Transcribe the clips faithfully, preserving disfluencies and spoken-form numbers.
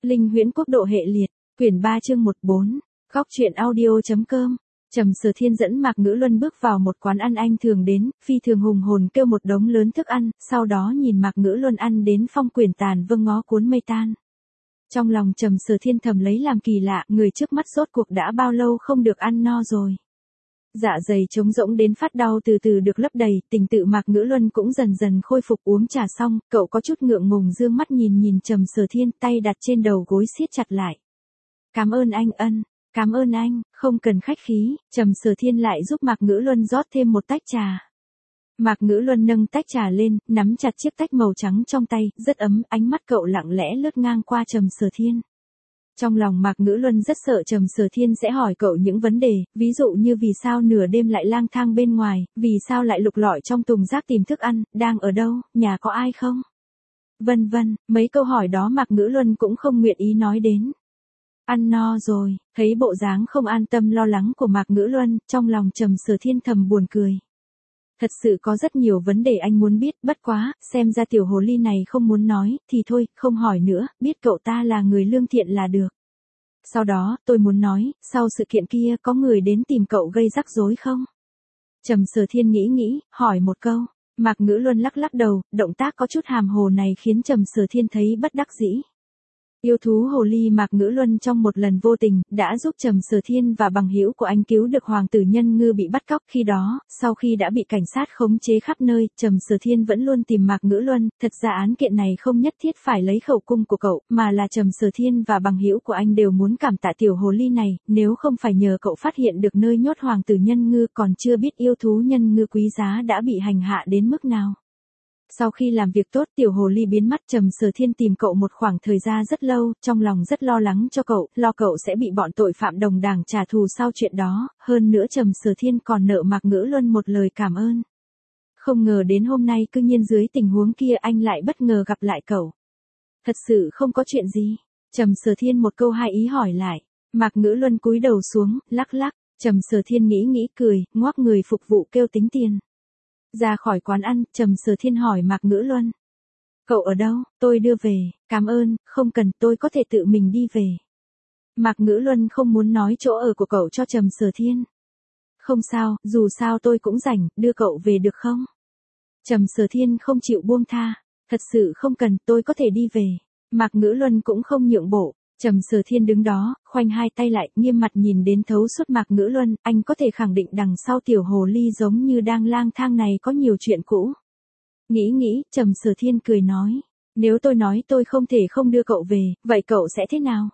Linh Huyễn Quốc độ hệ liệt, quyển ba chương một bốn, góc truyện audio.com. Trầm Sở Thiên dẫn Mạc Ngữ Luân bước vào một quán ăn anh thường đến, phi thường hùng hồn kêu một đống lớn thức ăn, sau đó nhìn Mạc Ngữ Luân ăn đến phong quyển tàn vâng ngó cuốn mây tan. Trong lòng Trầm Sở Thiên thầm lấy làm kỳ lạ, người trước mắt rốt cuộc đã bao lâu không được ăn no rồi. Dạ dày trống rỗng đến phát đau từ từ được lấp đầy, tình tự Mạc Ngữ Luân cũng dần dần khôi phục. Uống trà xong, cậu có chút ngượng ngùng dương mắt nhìn nhìn Trầm Sở Thiên, tay đặt trên đầu gối siết chặt lại. Cảm ơn anh ân, cảm ơn anh, không cần khách khí. Trầm Sở Thiên lại giúp Mạc Ngữ Luân rót thêm một tách trà. Mạc Ngữ Luân nâng tách trà lên, nắm chặt chiếc tách màu trắng trong tay, rất ấm, ánh mắt cậu lặng lẽ lướt ngang qua Trầm Sở Thiên. Trong lòng Mạc Ngữ Luân rất sợ Trầm Sở Thiên sẽ hỏi cậu những vấn đề, ví dụ như vì sao nửa đêm lại lang thang bên ngoài, vì sao lại lục lọi trong thùng rác tìm thức ăn, đang ở đâu, nhà có ai không? Vân vân, mấy câu hỏi đó Mạc Ngữ Luân cũng không nguyện ý nói đến. Ăn no rồi, thấy bộ dáng không an tâm lo lắng của Mạc Ngữ Luân, trong lòng Trầm Sở Thiên thầm buồn cười. Thật sự có rất nhiều vấn đề anh muốn biết, bất quá, xem ra tiểu hồ ly này không muốn nói, thì thôi, không hỏi nữa, biết cậu ta là người lương thiện là được. Sau đó, tôi muốn nói, sau sự kiện kia có người đến tìm cậu gây rắc rối không? Trầm Sở Thiên nghĩ nghĩ, hỏi một câu. Mạc Ngữ Luân lắc lắc đầu, động tác có chút hàm hồ này khiến Trầm Sở Thiên thấy bất đắc dĩ. Yêu thú hồ ly Mạc Ngữ Luân trong một lần vô tình, đã giúp Trầm Sở Thiên và bằng hữu của anh cứu được hoàng tử Nhân Ngư bị bắt cóc. Khi đó, sau khi đã bị cảnh sát khống chế khắp nơi, Trầm Sở Thiên vẫn luôn tìm Mạc Ngữ Luân. Thật ra án kiện này không nhất thiết phải lấy khẩu cung của cậu, mà là Trầm Sở Thiên và bằng hữu của anh đều muốn cảm tạ tiểu hồ ly này, nếu không phải nhờ cậu phát hiện được nơi nhốt hoàng tử Nhân Ngư, còn chưa biết yêu thú Nhân Ngư quý giá đã bị hành hạ đến mức nào. Sau khi làm việc tốt, tiểu hồ ly biến mất. Trầm Sở Thiên tìm cậu một khoảng thời gian rất lâu, trong lòng rất lo lắng cho cậu, lo cậu sẽ bị bọn tội phạm đồng đảng trả thù sau chuyện đó, hơn nữa Trầm Sở Thiên còn nợ Mạc Ngữ Luân một lời cảm ơn. Không ngờ đến hôm nay cư nhiên dưới tình huống kia anh lại bất ngờ gặp lại cậu. Thật sự không có chuyện gì? Trầm Sở Thiên một câu hai ý hỏi lại. Mạc Ngữ Luân cúi đầu xuống, lắc lắc. Trầm Sở Thiên nghĩ nghĩ cười, ngoác người phục vụ kêu tính tiền. Ra khỏi quán ăn, Trầm Sở Thiên hỏi Mạc Ngữ Luân. Cậu ở đâu? Tôi đưa về. Cảm ơn, không cần, tôi có thể tự mình đi về. Mạc Ngữ Luân không muốn nói chỗ ở của cậu cho Trầm Sở Thiên. Không sao, dù sao tôi cũng rảnh, đưa cậu về được không? Trầm Sở Thiên không chịu buông tha. Thật sự không cần, tôi có thể đi về. Mạc Ngữ Luân cũng không nhượng bộ. Trầm Sở Thiên đứng đó, khoanh hai tay lại, nghiêm mặt nhìn đến thấu suốt Mạc Ngữ Luân, anh có thể khẳng định đằng sau tiểu hồ ly giống như đang lang thang này có nhiều chuyện cũ. Nghĩ nghĩ, Trầm Sở Thiên cười nói, nếu tôi nói tôi không thể không đưa cậu về, vậy cậu sẽ thế nào?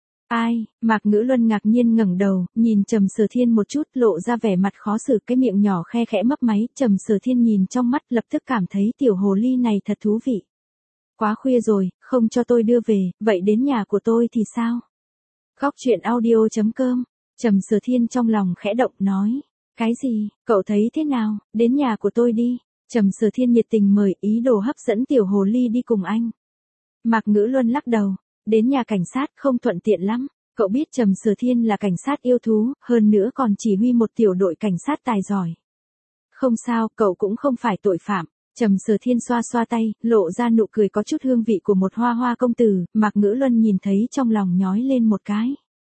Ai? Mạc Ngữ Luân ngạc nhiên ngẩng đầu, nhìn Trầm Sở Thiên một chút, lộ ra vẻ mặt khó xử, cái miệng nhỏ khe khẽ mấp máy. Trầm Sở Thiên nhìn trong mắt, lập tức cảm thấy tiểu hồ ly này thật thú vị. Quá khuya rồi, không cho tôi đưa về, vậy đến nhà của tôi thì sao? Góc truyện audio.com. Trầm Sở Thiên trong lòng khẽ động nói. Cái gì, cậu thấy thế nào, đến nhà của tôi đi. Trầm Sở Thiên nhiệt tình mời, ý đồ hấp dẫn tiểu hồ ly đi cùng anh. Mạc Ngữ Luân lắc đầu. Đến nhà cảnh sát không thuận tiện lắm. Cậu biết Trầm Sở Thiên là cảnh sát yêu thú, hơn nữa còn chỉ huy một tiểu đội cảnh sát tài giỏi. Không sao, cậu cũng không phải tội phạm. Trầm Sở Thiên xoa xoa tay, lộ ra nụ cười có chút hương vị của một hoa hoa công tử. Mạc Ngữ Luân nhìn thấy trong lòng nhói lên một cái.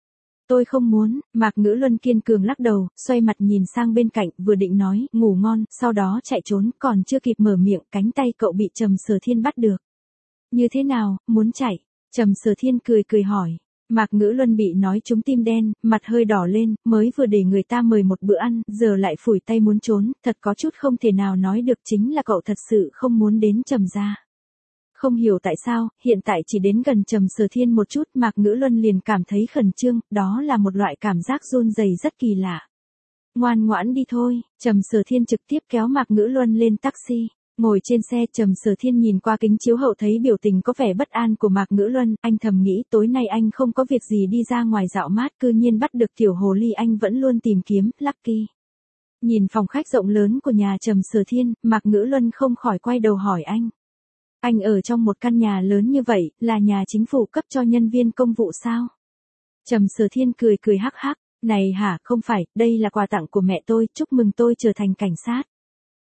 Tôi không muốn. Mạc Ngữ Luân kiên cường lắc đầu, xoay mặt nhìn sang bên cạnh, vừa định nói, ngủ ngon, sau đó chạy trốn, còn chưa kịp mở miệng, cánh tay cậu bị Trầm Sở Thiên bắt được. Như thế nào, muốn chạy? Trầm Sở Thiên cười cười hỏi. Mạc Ngữ Luân bị nói trúng tim đen, mặt hơi đỏ lên, mới vừa để người ta mời một bữa ăn, giờ lại phủi tay muốn trốn, thật có chút không thể nào nói được, chính là cậu thật sự không muốn đến Trầm gia. Không hiểu tại sao, hiện tại chỉ đến gần Trầm Sở Thiên một chút, Mạc Ngữ Luân liền cảm thấy khẩn trương, đó là một loại cảm giác run rẩy rất kỳ lạ. Ngoan ngoãn đi thôi. Trầm Sở Thiên trực tiếp kéo Mạc Ngữ Luân lên taxi. Ngồi trên xe, Trầm Sở Thiên nhìn qua kính chiếu hậu thấy biểu tình có vẻ bất an của Mạc Ngữ Luân, anh thầm nghĩ tối nay anh không có việc gì đi ra ngoài dạo mát, cư nhiên bắt được tiểu hồ ly anh vẫn luôn tìm kiếm, lucky. Nhìn phòng khách rộng lớn của nhà Trầm Sở Thiên, Mạc Ngữ Luân không khỏi quay đầu hỏi anh. Anh ở trong một căn nhà lớn như vậy, là nhà chính phủ cấp cho nhân viên công vụ sao? Trầm Sở Thiên cười cười hắc hắc, này hả, không phải, đây là quà tặng của mẹ tôi, chúc mừng tôi trở thành cảnh sát.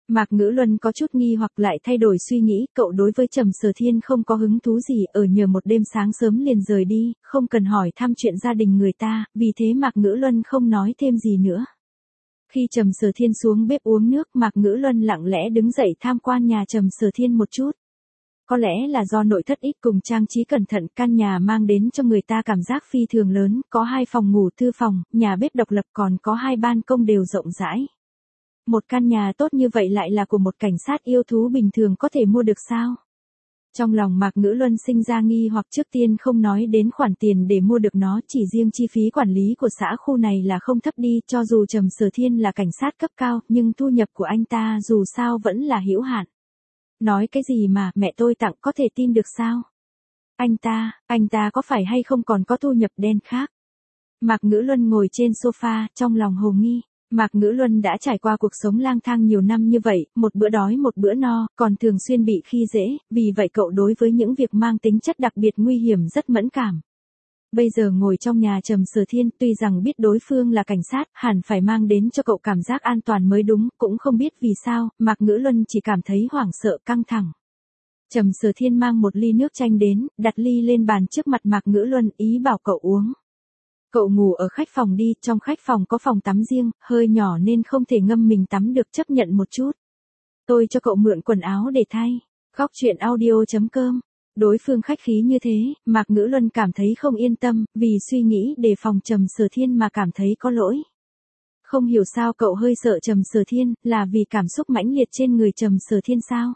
Mạc Ngữ Luân có chút nghi hoặc lại thay đổi suy nghĩ, cậu đối với Trầm Sở Thiên không có hứng thú gì, ở nhờ một đêm sáng sớm liền rời đi, không cần hỏi thăm chuyện gia đình người ta, vì thế Mạc Ngữ Luân không nói thêm gì nữa. Khi Trầm Sở Thiên xuống bếp uống nước, Mạc Ngữ Luân lặng lẽ đứng dậy tham quan nhà Trầm Sở Thiên một chút. Có lẽ là do nội thất ít cùng trang trí cẩn thận, căn nhà mang đến cho người ta cảm giác phi thường lớn, có hai phòng ngủ thư phòng, nhà bếp độc lập còn có hai ban công đều rộng rãi. Một căn nhà tốt như vậy lại là của một cảnh sát yêu thú bình thường có thể mua được sao? Trong lòng Mạc Ngữ Luân sinh ra nghi hoặc, trước tiên không nói đến khoản tiền để mua được nó, chỉ riêng chi phí quản lý của xã khu này là không thấp đi, cho dù Trầm Sở Thiên là cảnh sát cấp cao, nhưng thu nhập của anh ta dù sao vẫn là hữu hạn. Nói cái gì mà mẹ tôi tặng có thể tin được sao? Anh ta, anh ta có phải hay không còn có thu nhập đen khác? Mạc Ngữ Luân ngồi trên sofa, trong lòng hồ nghi. Mạc Ngữ Luân đã trải qua cuộc sống lang thang nhiều năm như vậy, một bữa đói một bữa no, còn thường xuyên bị khi dễ, vì vậy cậu đối với những việc mang tính chất đặc biệt nguy hiểm rất mẫn cảm. Bây giờ ngồi trong nhà Trầm Sở Thiên, tuy rằng biết đối phương là cảnh sát, hẳn phải mang đến cho cậu cảm giác an toàn mới đúng, cũng không biết vì sao, Mạc Ngữ Luân chỉ cảm thấy hoảng sợ căng thẳng. Trầm Sở Thiên mang một ly nước chanh đến, đặt ly lên bàn trước mặt Mạc Ngữ Luân, ý bảo cậu uống. Cậu ngủ ở khách phòng đi, trong khách phòng có phòng tắm riêng, hơi nhỏ nên không thể ngâm mình tắm được, chấp nhận một chút. Tôi cho cậu mượn quần áo để thay. Góc truyện audio chấm com. Đối phương khách khí như thế, Mạc Ngữ Luân cảm thấy không yên tâm, vì suy nghĩ đề phòng Trầm Sở Thiên mà cảm thấy có lỗi. Không hiểu sao cậu hơi sợ Trầm Sở Thiên, là vì cảm xúc mãnh liệt trên người Trầm Sở Thiên sao?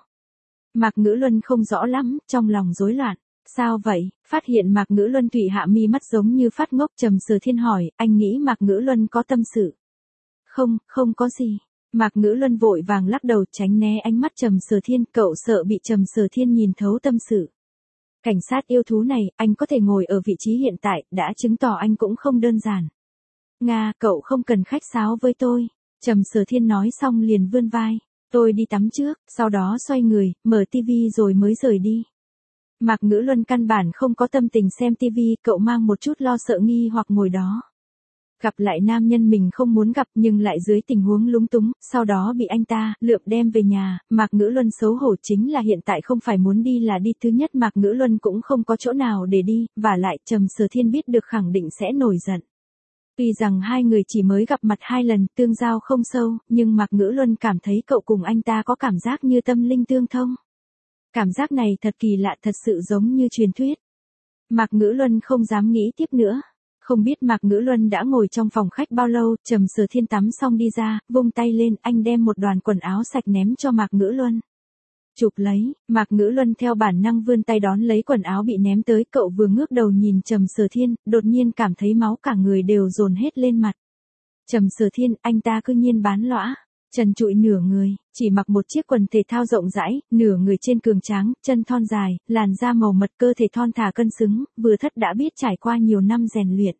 Mạc Ngữ Luân không rõ lắm, trong lòng rối loạn. Sao vậy? Phát hiện Mạc Ngữ Luân thủy hạ mi mắt giống như phát ngốc, Trầm Sở Thiên hỏi, anh nghĩ Mạc Ngữ Luân có tâm sự? Không, không có gì. Mạc Ngữ Luân vội vàng lắc đầu tránh né ánh mắt Trầm Sở Thiên, cậu sợ bị Trầm Sở Thiên nhìn thấu tâm sự. Cảnh sát yêu thú này, anh có thể ngồi ở vị trí hiện tại, đã chứng tỏ anh cũng không đơn giản. Nga, cậu không cần khách sáo với tôi. Trầm Sở Thiên nói xong liền vươn vai. Tôi đi tắm trước, sau đó xoay người, mở tivi rồi mới rời đi. Mạc Ngữ Luân căn bản không có tâm tình xem tivi, cậu mang một chút lo sợ nghi hoặc ngồi đó. Gặp lại nam nhân mình không muốn gặp nhưng lại dưới tình huống lúng túng, sau đó bị anh ta lượm đem về nhà, Mạc Ngữ Luân xấu hổ chính là hiện tại không phải muốn đi là đi, thứ nhất Mạc Ngữ Luân cũng không có chỗ nào để đi, vả lại Trầm Sở Thiên biết được khẳng định sẽ nổi giận. Tuy rằng hai người chỉ mới gặp mặt hai lần, tương giao không sâu, nhưng Mạc Ngữ Luân cảm thấy cậu cùng anh ta có cảm giác như tâm linh tương thông. Cảm giác này thật kỳ lạ, thật sự giống như truyền thuyết. Mạc Ngữ Luân không dám nghĩ tiếp nữa. Không biết Mạc Ngữ Luân đã ngồi trong phòng khách bao lâu, Trầm Sở Thiên tắm xong đi ra, vung tay lên, anh đem một đoàn quần áo sạch ném cho Mạc Ngữ Luân. Chụp lấy, Mạc Ngữ Luân theo bản năng vươn tay đón lấy quần áo bị ném tới, cậu vừa ngước đầu nhìn Trầm Sở Thiên, đột nhiên cảm thấy máu cả người đều dồn hết lên mặt. Trầm Sở Thiên, anh ta cư nhiên bán lõa. Trần trụi nửa người, chỉ mặc một chiếc quần thể thao rộng rãi, nửa người trên cường tráng, chân thon dài, làn da màu mật, cơ thể thon thả cân xứng, vừa thất đã biết trải qua nhiều năm rèn luyện.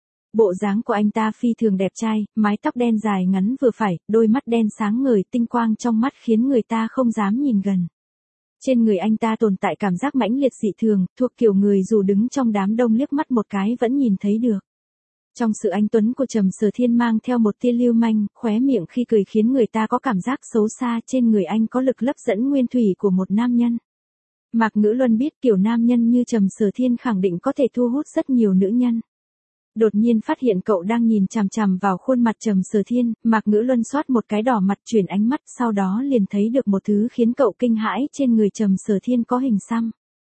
Bộ dáng của anh ta phi thường đẹp trai, mái tóc đen dài ngắn vừa phải, đôi mắt đen sáng ngời, tinh quang trong mắt khiến người ta không dám nhìn gần. Trên người anh ta tồn tại cảm giác mãnh liệt dị thường, thuộc kiểu người dù đứng trong đám đông liếc mắt một cái vẫn nhìn thấy được. Trong sự anh tuấn của Trầm Sở Thiên mang theo một tia lưu manh, khóe miệng khi cười khiến người ta có cảm giác xấu xa, trên người anh có lực hấp dẫn nguyên thủy của một nam nhân. Mạc Ngữ Luân biết kiểu nam nhân như Trầm Sở Thiên khẳng định có thể thu hút rất nhiều nữ nhân. Đột nhiên phát hiện cậu đang nhìn chằm chằm vào khuôn mặt Trầm Sở Thiên, Mạc Ngữ Luân xoát một cái đỏ mặt, chuyển ánh mắt, sau đó liền thấy được một thứ khiến cậu kinh hãi, trên người Trầm Sở Thiên có hình xăm.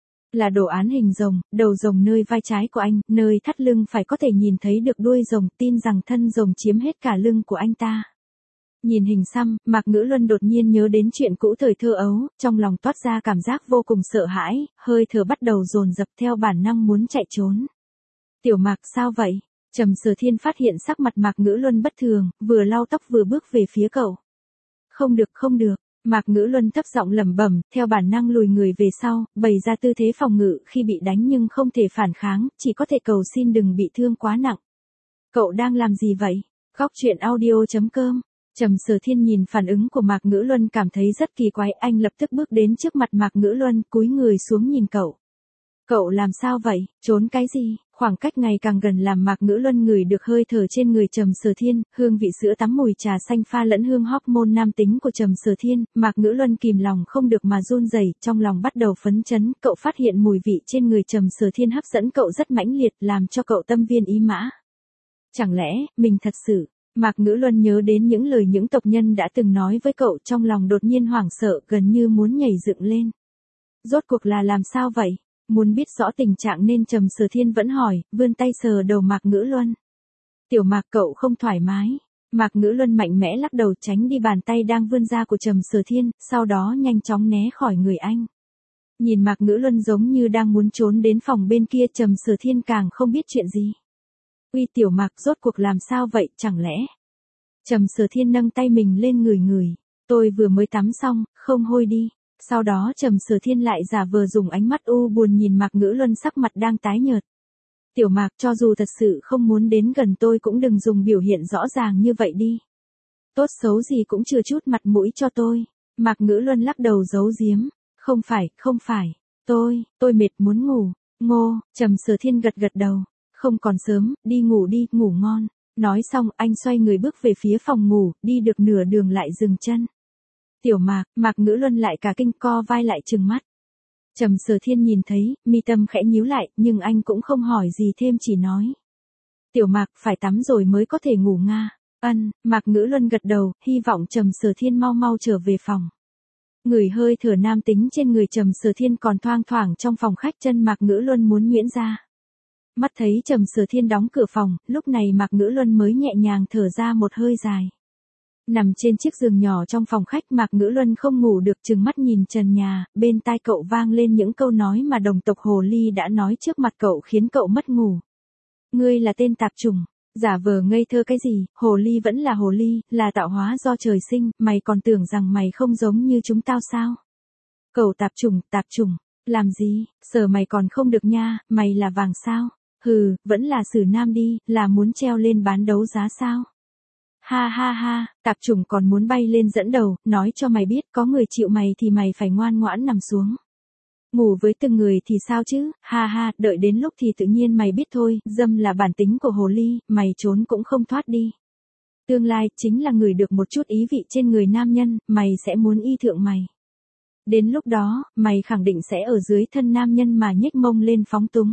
Là đồ án hình rồng, đầu rồng nơi vai trái của anh, nơi thắt lưng phải có thể nhìn thấy được đuôi rồng, tin rằng thân rồng chiếm hết cả lưng của anh ta. Nhìn hình xăm, Mạc Ngữ Luân đột nhiên nhớ đến chuyện cũ thời thơ ấu, trong lòng toát ra cảm giác vô cùng sợ hãi, hơi thở bắt đầu dồn dập, theo bản năng muốn chạy trốn. Tiểu Mạc, sao vậy? Trầm Sở Thiên phát hiện sắc mặt Mạc Ngữ Luân bất thường, vừa lau tóc vừa bước về phía cậu. Không được, không được. Mạc Ngữ Luân thấp giọng lẩm bẩm, theo bản năng lùi người về sau, bày ra tư thế phòng ngự, khi bị đánh nhưng không thể phản kháng, chỉ có thể cầu xin đừng bị thương quá nặng. Cậu đang làm gì vậy? Góc truyện audio chấm com. Trầm Sở Thiên nhìn phản ứng của Mạc Ngữ Luân cảm thấy rất kỳ quái, anh lập tức bước đến trước mặt Mạc Ngữ Luân, cúi người xuống nhìn cậu. Cậu làm sao vậy, trốn cái gì? Khoảng cách ngày càng gần làm Mạc Ngữ Luân ngửi được hơi thở trên người Trầm Sở Thiên, hương vị sữa tắm mùi trà xanh pha lẫn hương hormone nam tính của Trầm Sở Thiên, Mạc Ngữ Luân kìm lòng không được mà run rẩy, trong lòng bắt đầu phấn chấn, cậu phát hiện mùi vị trên người Trầm Sở Thiên hấp dẫn cậu rất mãnh liệt, làm cho cậu tâm viên ý mã. Chẳng lẽ, mình thật sự, Mạc Ngữ Luân nhớ đến những lời những tộc nhân đã từng nói với cậu, trong lòng đột nhiên hoảng sợ, gần như muốn nhảy dựng lên. Rốt cuộc là làm sao vậy? Muốn biết rõ tình trạng nên Trầm Sở Thiên vẫn hỏi, vươn tay sờ đầu Mạc Ngữ Luân. Tiểu Mạc, cậu không thoải mái. Mạc Ngữ Luân mạnh mẽ lắc đầu tránh đi bàn tay đang vươn ra của Trầm Sở Thiên, sau đó nhanh chóng né khỏi người anh. Nhìn Mạc Ngữ Luân giống như đang muốn trốn đến phòng bên kia, Trầm Sở Thiên càng không biết chuyện gì. Uy Tiểu Mạc, rốt cuộc làm sao vậy, chẳng lẽ? Trầm Sở Thiên nâng tay mình lên người người. Tôi vừa mới tắm xong, không hôi đi. Sau đó Trầm Sở Thiên lại giả vờ dùng ánh mắt u buồn nhìn Mạc Ngữ Luân sắc mặt đang tái nhợt. Tiểu Mạc, cho dù thật sự không muốn đến gần tôi cũng đừng dùng biểu hiện rõ ràng như vậy đi. Tốt xấu gì cũng chừa chút mặt mũi cho tôi. Mạc Ngữ Luân lắc đầu giấu giếm. Không phải, không phải. Tôi, tôi mệt muốn ngủ. Ngô, Trầm Sở Thiên gật gật đầu. Không còn sớm, đi ngủ đi, ngủ ngon. Nói xong, anh xoay người bước về phía phòng ngủ, đi được nửa đường lại dừng chân. Tiểu Mạc, Mạc Ngữ Luân lại cả kinh, co vai lại trừng mắt. Trầm Sở Thiên nhìn thấy, mi tâm khẽ nhíu lại, nhưng anh cũng không hỏi gì thêm, chỉ nói. Tiểu Mạc, phải tắm rồi mới có thể ngủ nga. Ân, Mạc Ngữ Luân gật đầu, hy vọng Trầm Sở Thiên mau mau trở về phòng. Người hơi thở nam tính trên người Trầm Sở Thiên còn thoang thoảng trong phòng khách, chân Mạc Ngữ Luân muốn nhuyễn ra. Mắt thấy Trầm Sở Thiên đóng cửa phòng, lúc này Mạc Ngữ Luân mới nhẹ nhàng thở ra một hơi dài. Nằm trên chiếc giường nhỏ trong phòng khách, Mạc Ngữ Luân không ngủ được, trừng mắt nhìn trần nhà, bên tai cậu vang lên những câu nói mà đồng tộc Hồ Ly đã nói trước mặt cậu khiến cậu mất ngủ. Ngươi là tên tạp chủng, giả vờ ngây thơ cái gì, Hồ Ly vẫn là Hồ Ly, là tạo hóa do trời sinh, mày còn tưởng rằng mày không giống như chúng tao sao? Cậu tạp chủng, tạp chủng, làm gì, sờ mày còn không được nha, mày là vàng sao? Hừ, vẫn là xử nam đi, là muốn treo lên bán đấu giá sao? Ha ha ha, tạp chủng còn muốn bay lên dẫn đầu, nói cho mày biết, có người chịu mày thì mày phải ngoan ngoãn nằm xuống. Ngủ với từng người thì sao chứ, ha ha, đợi đến lúc thì tự nhiên mày biết thôi, dâm là bản tính của Hồ Ly, mày trốn cũng không thoát đi. Tương lai, chính là người được một chút ý vị trên người nam nhân, mày sẽ muốn y thượng mày. Đến lúc đó, mày khẳng định sẽ ở dưới thân nam nhân mà nhếch mông lên phóng túng.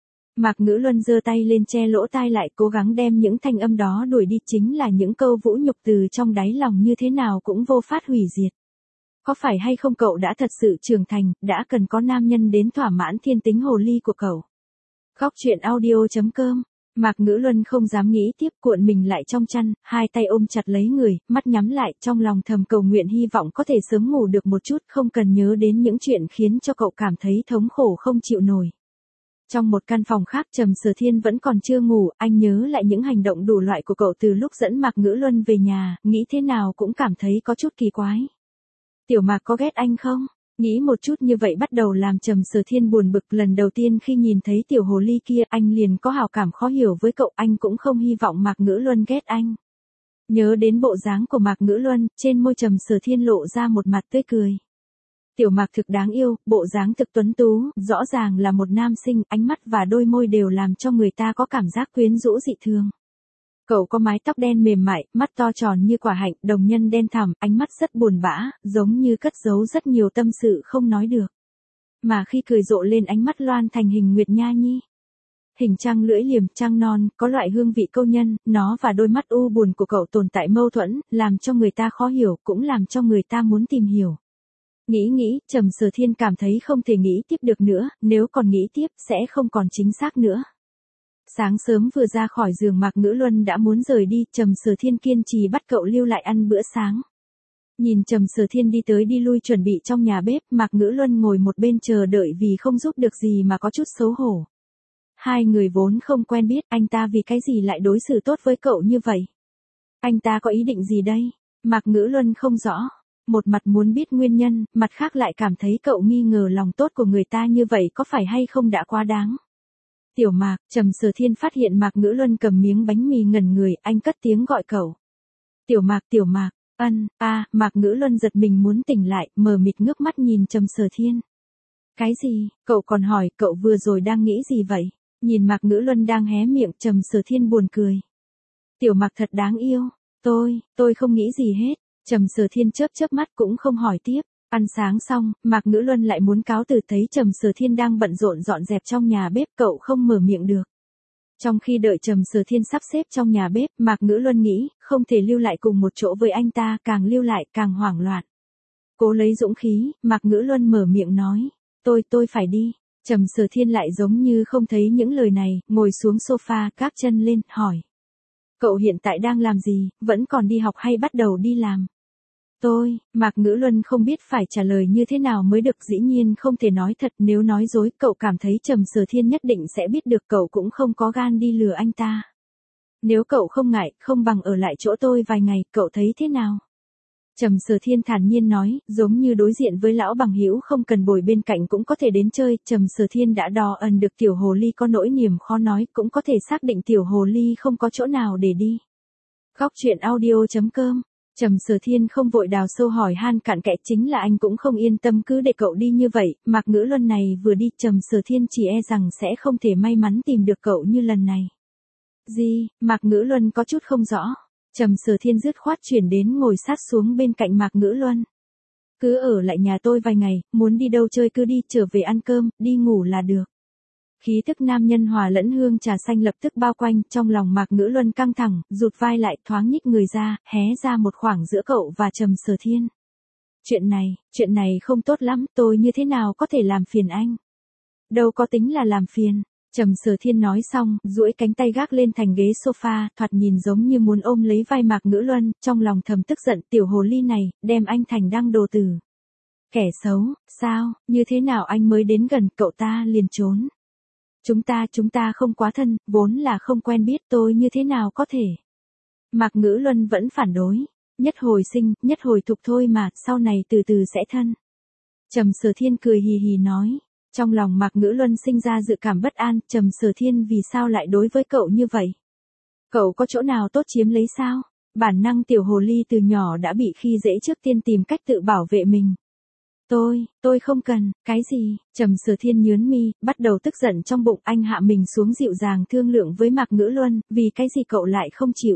Mạc Ngữ Luân giơ tay lên che lỗ tai lại, cố gắng đem những thanh âm đó đuổi đi, chính là những câu vũ nhục từ trong đáy lòng như thế nào cũng vô pháp hủy diệt. Có phải hay không cậu đã thật sự trưởng thành, đã cần có nam nhân đến thỏa mãn thiên tính hồ ly của cậu? Góc truyện audio chấm com. Mạc Ngữ Luân không dám nghĩ tiếp, cuộn mình lại trong chăn, hai tay ôm chặt lấy người, mắt nhắm lại, trong lòng thầm cầu nguyện hy vọng có thể sớm ngủ được một chút, không cần nhớ đến những chuyện khiến cho cậu cảm thấy thống khổ không chịu nổi. Trong một căn phòng khác, Trầm Sở Thiên vẫn còn chưa ngủ, anh nhớ lại những hành động đủ loại của cậu từ lúc dẫn Mạc Ngữ Luân về nhà, nghĩ thế nào cũng cảm thấy có chút kỳ quái. Tiểu Mạc có ghét anh không? Nghĩ một chút như vậy bắt đầu làm Trầm Sở Thiên buồn bực, lần đầu tiên khi nhìn thấy tiểu hồ ly kia, anh liền có hào cảm khó hiểu với cậu, anh cũng không hy vọng Mạc Ngữ Luân ghét anh. Nhớ đến bộ dáng của Mạc Ngữ Luân, trên môi Trầm Sở Thiên lộ ra một mặt tươi cười. Tiểu Mạc thực đáng yêu, bộ dáng thực tuấn tú, rõ ràng là một nam sinh, ánh mắt và đôi môi đều làm cho người ta có cảm giác quyến rũ dị thường. Cậu có mái tóc đen mềm mại, mắt to tròn như quả hạnh, đồng nhân đen thẳm, ánh mắt rất buồn bã, giống như cất giấu rất nhiều tâm sự không nói được. Mà khi cười rộ lên ánh mắt loan thành hình nguyệt nha nhi. Hình trăng lưỡi liềm, trăng non, có loại hương vị câu nhân, nó và đôi mắt u buồn của cậu tồn tại mâu thuẫn, làm cho người ta khó hiểu, cũng làm cho người ta muốn tìm hiểu. Nghĩ nghĩ, Trầm Sở Thiên cảm thấy không thể nghĩ tiếp được nữa, nếu còn nghĩ tiếp, sẽ không còn chính xác nữa. Sáng sớm vừa ra khỏi giường Mạc Ngữ Luân đã muốn rời đi, Trầm Sở Thiên kiên trì bắt cậu lưu lại ăn bữa sáng. Nhìn Trầm Sở Thiên đi tới đi lui chuẩn bị trong nhà bếp, Mạc Ngữ Luân ngồi một bên chờ đợi vì không giúp được gì mà có chút xấu hổ. Hai người vốn không quen biết, anh ta vì cái gì lại đối xử tốt với cậu như vậy? Anh ta có ý định gì đây? Mạc Ngữ Luân không rõ. Một mặt muốn biết nguyên nhân, mặt khác lại cảm thấy cậu nghi ngờ lòng tốt của người ta như vậy có phải hay không đã quá đáng. Tiểu Mạc, Trầm Sở Thiên phát hiện Mạc Ngữ Luân cầm miếng bánh mì ngẩn người, anh cất tiếng gọi cậu. Tiểu Mạc, Tiểu Mạc, ân, a, à, Mạc Ngữ Luân giật mình muốn tỉnh lại, mờ mịt ngước mắt nhìn Trầm Sở Thiên. Cái gì? Cậu còn hỏi, cậu vừa rồi đang nghĩ gì vậy? Nhìn Mạc Ngữ Luân đang hé miệng, Trầm Sở Thiên buồn cười. Tiểu Mạc thật đáng yêu. Tôi, tôi không nghĩ gì hết. Trầm Sở Thiên chớp chớp mắt cũng không hỏi tiếp. Ăn sáng xong, Mạc Ngữ Luân lại muốn cáo từ, thấy Trầm Sở Thiên đang bận rộn dọn dẹp trong nhà bếp, cậu không mở miệng được. Trong khi đợi Trầm Sở Thiên sắp xếp trong nhà bếp, Mạc Ngữ Luân nghĩ, không thể lưu lại cùng một chỗ với anh ta, càng lưu lại càng hoảng loạn. Cố lấy dũng khí, Mạc Ngữ Luân mở miệng nói, tôi, tôi phải đi. Trầm Sở Thiên lại giống như không thấy những lời này, ngồi xuống sofa, gác chân lên, hỏi. Cậu hiện tại đang làm gì, vẫn còn đi học hay bắt đầu đi làm? Tôi, Mạc Ngữ Luân không biết phải trả lời như thế nào mới được, dĩ nhiên không thể nói thật, nếu nói dối, cậu cảm thấy Trầm Sở Thiên nhất định sẽ biết được, cậu cũng không có gan đi lừa anh ta. Nếu cậu không ngại, không bằng ở lại chỗ tôi vài ngày, cậu thấy thế nào? Trầm Sở Thiên thản nhiên nói, giống như đối diện với lão bằng hữu không cần bồi bên cạnh cũng có thể đến chơi, Trầm Sở Thiên đã đo ẩn được tiểu hồ ly có nỗi niềm khó nói, cũng có thể xác định tiểu hồ ly không có chỗ nào để đi. Góc truyện audio chấm com. Trầm Sở Thiên không vội đào sâu hỏi han cặn kẽ, chính là anh cũng không yên tâm cứ để cậu đi như vậy, Mạc Ngữ Luân này vừa đi, Trầm Sở Thiên chỉ e rằng sẽ không thể may mắn tìm được cậu như lần này. Gì? Mạc Ngữ Luân có chút không rõ. Trầm Sở Thiên dứt khoát chuyển đến ngồi sát xuống bên cạnh Mạc Ngữ Luân. Cứ ở lại nhà tôi vài ngày, muốn đi đâu chơi cứ đi, trở về ăn cơm, đi ngủ là được. Khí thức nam nhân hòa lẫn hương trà xanh lập tức bao quanh, trong lòng Mạc Ngữ Luân căng thẳng, rụt vai lại, thoáng nhích người ra, hé ra một khoảng giữa cậu và Trầm Sở Thiên. Chuyện này, chuyện này không tốt lắm, tôi như thế nào có thể làm phiền anh? Đâu có tính là làm phiền. Trầm Sở Thiên nói xong, duỗi cánh tay gác lên thành ghế sofa, thoạt nhìn giống như muốn ôm lấy vai Mạc Ngữ Luân, trong lòng thầm tức giận, tiểu hồ ly này, đem anh thành đăng đồ tử. Kẻ xấu, sao, như thế nào anh mới đến gần cậu ta liền trốn? Chúng ta, chúng ta không quá thân, vốn là không quen biết, tôi như thế nào có thể? Mạc Ngữ Luân vẫn phản đối, nhất hồi sinh, nhất hồi thục thôi mà, sau này từ từ sẽ thân. Trầm Sở Thiên cười hì hì nói. Trong lòng Mạc Ngữ Luân sinh ra dự cảm bất an, Trầm Sở Thiên vì sao lại đối với cậu như vậy? Cậu có chỗ nào tốt chiếm lấy sao? Bản năng tiểu hồ ly từ nhỏ đã bị khi dễ, trước tiên tìm cách tự bảo vệ mình. Tôi, tôi không cần, cái gì? Trầm Sở Thiên nhướng mi, bắt đầu tức giận trong bụng, anh hạ mình xuống dịu dàng thương lượng với Mạc Ngữ Luân, vì cái gì cậu lại không chịu?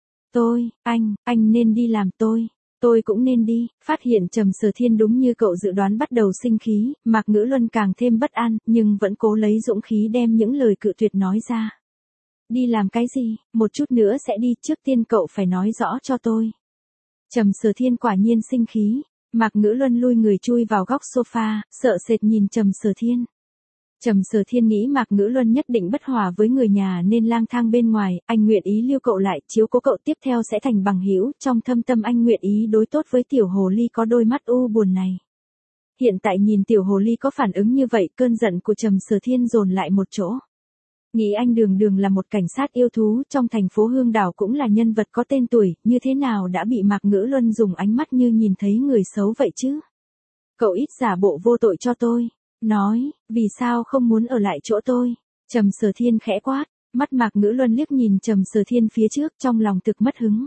Tôi, anh, anh nên đi làm, tôi. Tôi cũng nên đi, phát hiện Trầm Sở Thiên đúng như cậu dự đoán bắt đầu sinh khí, Mạc Ngữ Luân càng thêm bất an, nhưng vẫn cố lấy dũng khí đem những lời cự tuyệt nói ra. Đi làm cái gì, một chút nữa sẽ đi, trước tiên cậu phải nói rõ cho tôi. Trầm Sở Thiên quả nhiên sinh khí, Mạc Ngữ Luân lui người chui vào góc sofa, sợ sệt nhìn Trầm Sở Thiên. Trầm Sở Thiên nghĩ Mạc Ngữ Luân nhất định bất hòa với người nhà nên lang thang bên ngoài, anh nguyện ý lưu cậu lại, chiếu cố cậu tiếp theo sẽ thành bằng hữu, trong thâm tâm anh nguyện ý đối tốt với tiểu hồ ly có đôi mắt u buồn này. Hiện tại nhìn tiểu hồ ly có phản ứng như vậy, cơn giận của Trầm Sở Thiên dồn lại một chỗ. Nghĩ anh đường đường là một cảnh sát yêu thú, trong thành phố Hương Đảo cũng là nhân vật có tên tuổi, như thế nào đã bị Mạc Ngữ Luân dùng ánh mắt như nhìn thấy người xấu vậy chứ? Cậu ít giả bộ vô tội cho tôi. Nói, vì sao không muốn ở lại chỗ tôi? Trầm Sở Thiên khẽ quát, mắt Mạc Ngữ Luân liếc nhìn Trầm Sở Thiên phía trước, trong lòng thực mất hứng.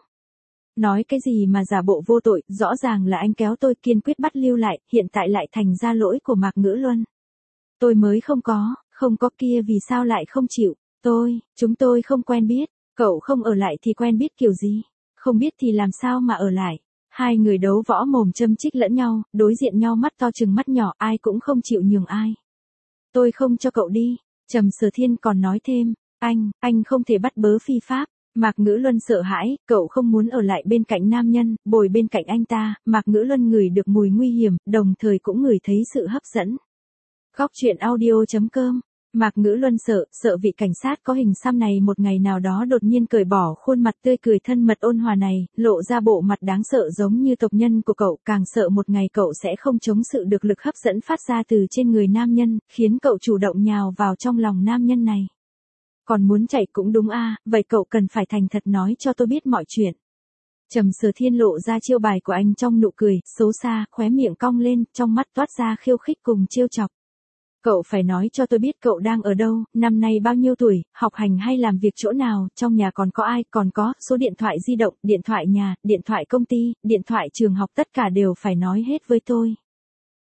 Nói cái gì mà giả bộ vô tội, rõ ràng là anh kéo tôi, kiên quyết bắt lưu lại, hiện tại lại thành ra lỗi của Mạc Ngữ Luân. Tôi mới không có, không có kia vì sao lại không chịu? Tôi, chúng tôi không quen biết, cậu không ở lại thì quen biết kiểu gì? Không biết thì làm sao mà ở lại? Hai người đấu võ mồm châm chích lẫn nhau, đối diện nhau mắt to chừng mắt nhỏ, ai cũng không chịu nhường ai. Tôi không cho cậu đi, Trầm Sở Thiên còn nói thêm, anh, anh không thể bắt bớ phi pháp. Mạc Ngữ Luân sợ hãi, cậu không muốn ở lại bên cạnh nam nhân, bồi bên cạnh anh ta, Mạc Ngữ Luân ngửi được mùi nguy hiểm, đồng thời cũng ngửi thấy sự hấp dẫn. Góc truyện audio chấm com. Mạc Ngữ Luân sợ, sợ vị cảnh sát có hình xăm này một ngày nào đó đột nhiên cởi bỏ khuôn mặt tươi cười thân mật ôn hòa này, lộ ra bộ mặt đáng sợ giống như tộc nhân của cậu, càng sợ một ngày cậu sẽ không chống sự được lực hấp dẫn phát ra từ trên người nam nhân, khiến cậu chủ động nhào vào trong lòng nam nhân này. Còn muốn chạy cũng đúng a, vậy cậu cần phải thành thật nói cho tôi biết mọi chuyện. Trầm Sở Thiên lộ ra chiêu bài của anh trong nụ cười, xấu xa, khóe miệng cong lên, trong mắt toát ra khiêu khích cùng trêu chọc. Cậu phải nói cho tôi biết cậu đang ở đâu, năm nay bao nhiêu tuổi, học hành hay làm việc chỗ nào, trong nhà còn có ai, còn có số điện thoại di động, điện thoại nhà, điện thoại công ty, điện thoại trường học, tất cả đều phải nói hết với tôi.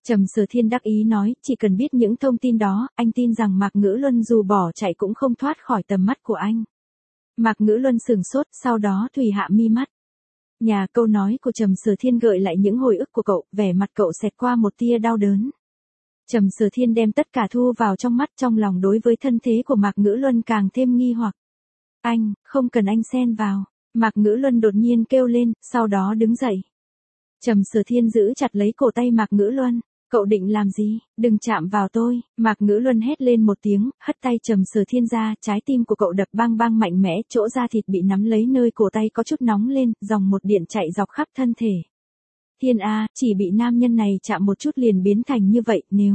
Trầm Sở Thiên đắc ý nói, chỉ cần biết những thông tin đó, anh tin rằng Mạc Ngữ Luân dù bỏ chạy cũng không thoát khỏi tầm mắt của anh. Mạc Ngữ Luân sừng sốt, sau đó thùy hạ mi mắt. Nhà câu nói của Trầm Sở Thiên gợi lại những hồi ức của cậu, vẻ mặt cậu xẹt qua một tia đau đớn. Trầm Sở Thiên đem tất cả thu vào trong mắt, trong lòng đối với thân thế của Mạc Ngữ Luân càng thêm nghi hoặc. Anh, không cần anh xen vào. Mạc Ngữ Luân đột nhiên kêu lên, sau đó đứng dậy. Trầm Sở Thiên giữ chặt lấy cổ tay Mạc Ngữ Luân. Cậu định làm gì? Đừng chạm vào tôi. Mạc Ngữ Luân hét lên một tiếng, hất tay Trầm Sở Thiên ra, trái tim của cậu đập bang bang mạnh mẽ, chỗ da thịt bị nắm lấy nơi cổ tay có chút nóng lên, dòng một điện chạy dọc khắp thân thể. Thiên A, chỉ bị nam nhân này chạm một chút liền biến thành như vậy, nếu...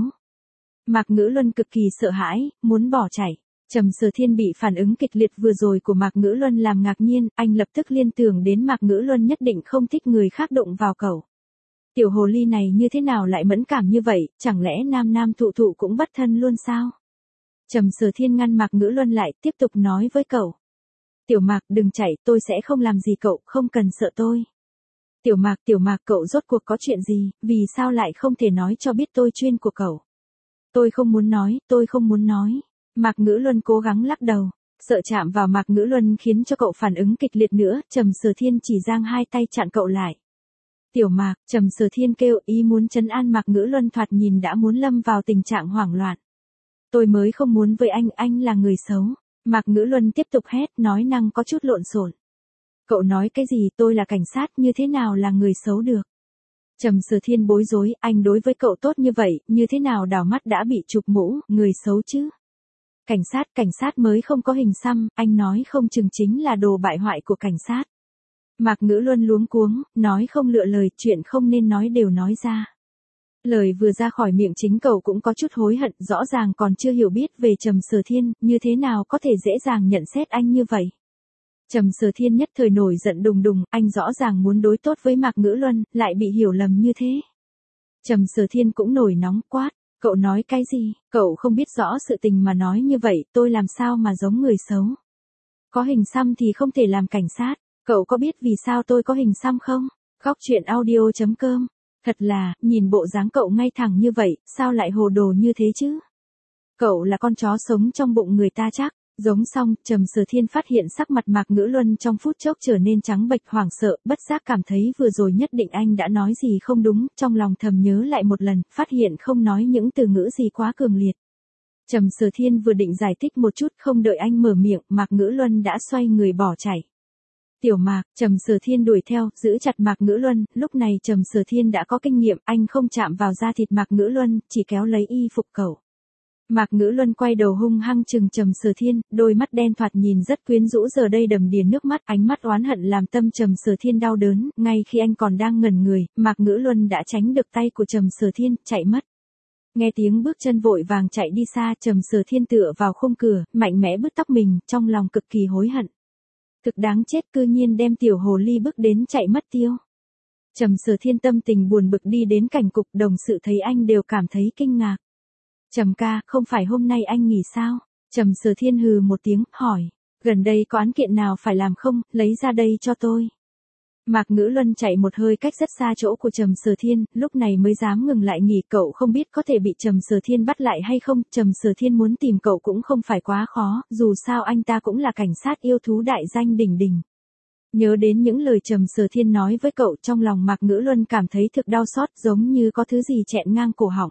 Mạc Ngữ Luân cực kỳ sợ hãi, muốn bỏ chạy. Trầm Sở Thiên bị phản ứng kịch liệt vừa rồi của Mạc Ngữ Luân làm ngạc nhiên, anh lập tức liên tưởng đến Mạc Ngữ Luân nhất định không thích người khác đụng vào cậu. Tiểu hồ ly này như thế nào lại mẫn cảm như vậy, chẳng lẽ nam nam thụ thụ cũng bất thân luôn sao? Trầm Sở Thiên ngăn Mạc Ngữ Luân lại, tiếp tục nói với cậu. Tiểu Mạc đừng chạy, tôi sẽ không làm gì cậu, không cần sợ tôi. Tiểu Mạc, Tiểu Mạc cậu rốt cuộc có chuyện gì, vì sao lại không thể nói cho biết tôi chuyên của cậu? Tôi không muốn nói, tôi không muốn nói. Mạc Ngữ Luân cố gắng lắc đầu, sợ chạm vào Mạc Ngữ Luân khiến cho cậu phản ứng kịch liệt nữa, Trầm Sở Thiên chỉ giang hai tay chặn cậu lại. Tiểu Mạc, Trầm Sở Thiên kêu, ý muốn trấn an Mạc Ngữ Luân thoạt nhìn đã muốn lâm vào tình trạng hoảng loạn. Tôi mới không muốn với anh, anh là người xấu. Mạc Ngữ Luân tiếp tục hét, nói năng có chút lộn xộn. Cậu nói cái gì, tôi là cảnh sát, như thế nào là người xấu được? Trầm Sở Thiên bối rối, anh đối với cậu tốt như vậy, như thế nào đảo mắt đã bị chụp mũ, người xấu chứ? Cảnh sát, cảnh sát mới không có hình xăm, anh nói không chừng chính là đồ bại hoại của cảnh sát. Mạc Ngữ Luân luống cuống, nói không lựa lời, chuyện không nên nói đều nói ra. Lời vừa ra khỏi miệng chính cậu cũng có chút hối hận, rõ ràng còn chưa hiểu biết về Trầm Sở Thiên, như thế nào có thể dễ dàng nhận xét anh như vậy. Trầm Sở Thiên nhất thời nổi giận đùng đùng, anh rõ ràng muốn đối tốt với Mạc Ngữ Luân, lại bị hiểu lầm như thế. Trầm Sở Thiên cũng nổi nóng quát, cậu nói cái gì, cậu không biết rõ sự tình mà nói như vậy, tôi làm sao mà giống người xấu. Có hình xăm thì không thể làm cảnh sát, cậu có biết vì sao tôi có hình xăm không? Góc truyện audio chấm com. Thật là, nhìn bộ dáng cậu ngay thẳng như vậy, sao lại hồ đồ như thế chứ? Cậu là con chó sống trong bụng người ta chắc. Giống xong, Trầm Sở Thiên phát hiện sắc mặt Mạc Ngữ Luân trong phút chốc trở nên trắng bệch hoảng sợ, bất giác cảm thấy vừa rồi nhất định anh đã nói gì không đúng, trong lòng thầm nhớ lại một lần, phát hiện không nói những từ ngữ gì quá cường liệt. Trầm Sở Thiên vừa định giải thích một chút, không đợi anh mở miệng, Mạc Ngữ Luân đã xoay người bỏ chạy. Tiểu Mạc, Trầm Sở Thiên đuổi theo, giữ chặt Mạc Ngữ Luân, lúc này Trầm Sở Thiên đã có kinh nghiệm, anh không chạm vào da thịt Mạc Ngữ Luân, chỉ kéo lấy y phục cậu. Mạc Ngữ Luân quay đầu hung hăng trừng Trầm Sở Thiên, đôi mắt đen thoạt nhìn rất quyến rũ giờ đây đầm đìa nước mắt, ánh mắt oán hận làm tâm Trầm Sở Thiên đau đớn, ngay khi anh còn đang ngẩn người, Mạc Ngữ Luân đã tránh được tay của Trầm Sở Thiên, chạy mất. Nghe tiếng bước chân vội vàng chạy đi xa, Trầm Sở Thiên tựa vào khung cửa, mạnh mẽ bứt tóc mình, trong lòng cực kỳ hối hận. Thực đáng chết, cư nhiên đem tiểu hồ ly bước đến chạy mất tiêu. Trầm Sở Thiên tâm tình buồn bực đi đến cảnh cục, đồng sự thấy anh đều cảm thấy kinh ngạc. Trầm ca, không phải hôm nay anh nghỉ sao? Trầm Sở Thiên hừ một tiếng, hỏi. Gần đây có án kiện nào phải làm không, lấy ra đây cho tôi. Mạc Ngữ Luân chạy một hơi cách rất xa chỗ của Trầm Sở Thiên, lúc này mới dám ngừng lại nghỉ, cậu không biết có thể bị Trầm Sở Thiên bắt lại hay không, Trầm Sở Thiên muốn tìm cậu cũng không phải quá khó, dù sao anh ta cũng là cảnh sát yêu thú đại danh đỉnh đỉnh. Nhớ đến những lời Trầm Sở Thiên nói với cậu, trong lòng Mạc Ngữ Luân cảm thấy thực đau xót, giống như có thứ gì chẹn ngang cổ họng.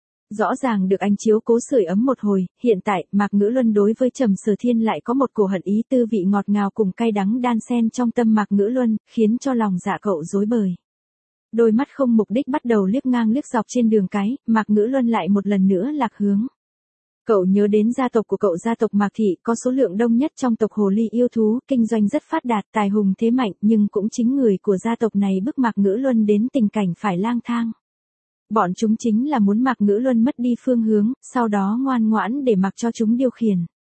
Rõ ràng được anh chiếu cố sưởi ấm một hồi, hiện tại, Mạc Ngữ Luân đối với Trầm Sở Thiên lại có một cổ hận ý, tư vị ngọt ngào cùng cay đắng đan xen trong tâm Mạc Ngữ Luân, khiến cho lòng dạ cậu rối bời. Đôi mắt không mục đích bắt đầu liếc ngang liếc dọc trên đường cái, Mạc Ngữ Luân lại một lần nữa lạc hướng. Cậu nhớ đến gia tộc của cậu, gia tộc Mạc Thị có số lượng đông nhất trong tộc hồ ly yêu thú, kinh doanh rất phát đạt, tài hùng thế mạnh, nhưng cũng chính người của gia tộc này bức Mạc Ngữ Luân đến tình cảnh phải lang thang. Bọn chúng chính là muốn Mạc Ngữ Luân mất đi phương hướng, sau đó ngoan ngoãn để mặc cho chúng điều khiển.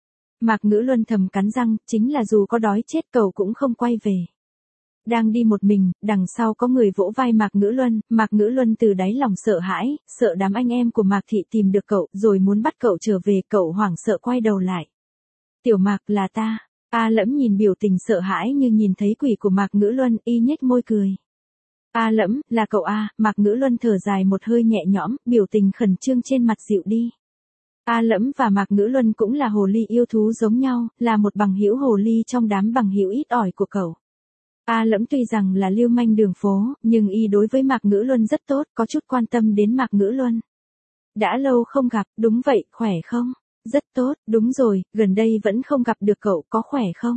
Mạc Ngữ Luân thầm cắn răng, chính là dù có đói chết cậu cũng không quay về. Đang đi một mình, đằng sau có người vỗ vai Mạc Ngữ Luân, Mạc Ngữ Luân từ đáy lòng sợ hãi, sợ đám anh em của Mạc Thị tìm được cậu, rồi muốn bắt cậu trở về, cậu hoảng sợ quay đầu lại. Tiểu Mạc, là ta. A Lẫm nhìn biểu tình sợ hãi như nhìn thấy quỷ của Mạc Ngữ Luân, y nhếch môi cười. A Lẫm, là cậu à? Mạc Ngữ Luân thở dài một hơi nhẹ nhõm, biểu tình khẩn trương trên mặt dịu đi. A Lẫm và Mạc Ngữ Luân cũng là hồ ly yêu thú giống nhau, là một bằng hữu hồ ly trong đám bằng hữu ít ỏi của cậu. A Lẫm tuy rằng là lưu manh đường phố, nhưng y đối với Mạc Ngữ Luân rất tốt, có chút quan tâm đến Mạc Ngữ Luân. Đã lâu không gặp, đúng vậy, khỏe không? Rất tốt, đúng rồi, gần đây vẫn không gặp được cậu, có khỏe không?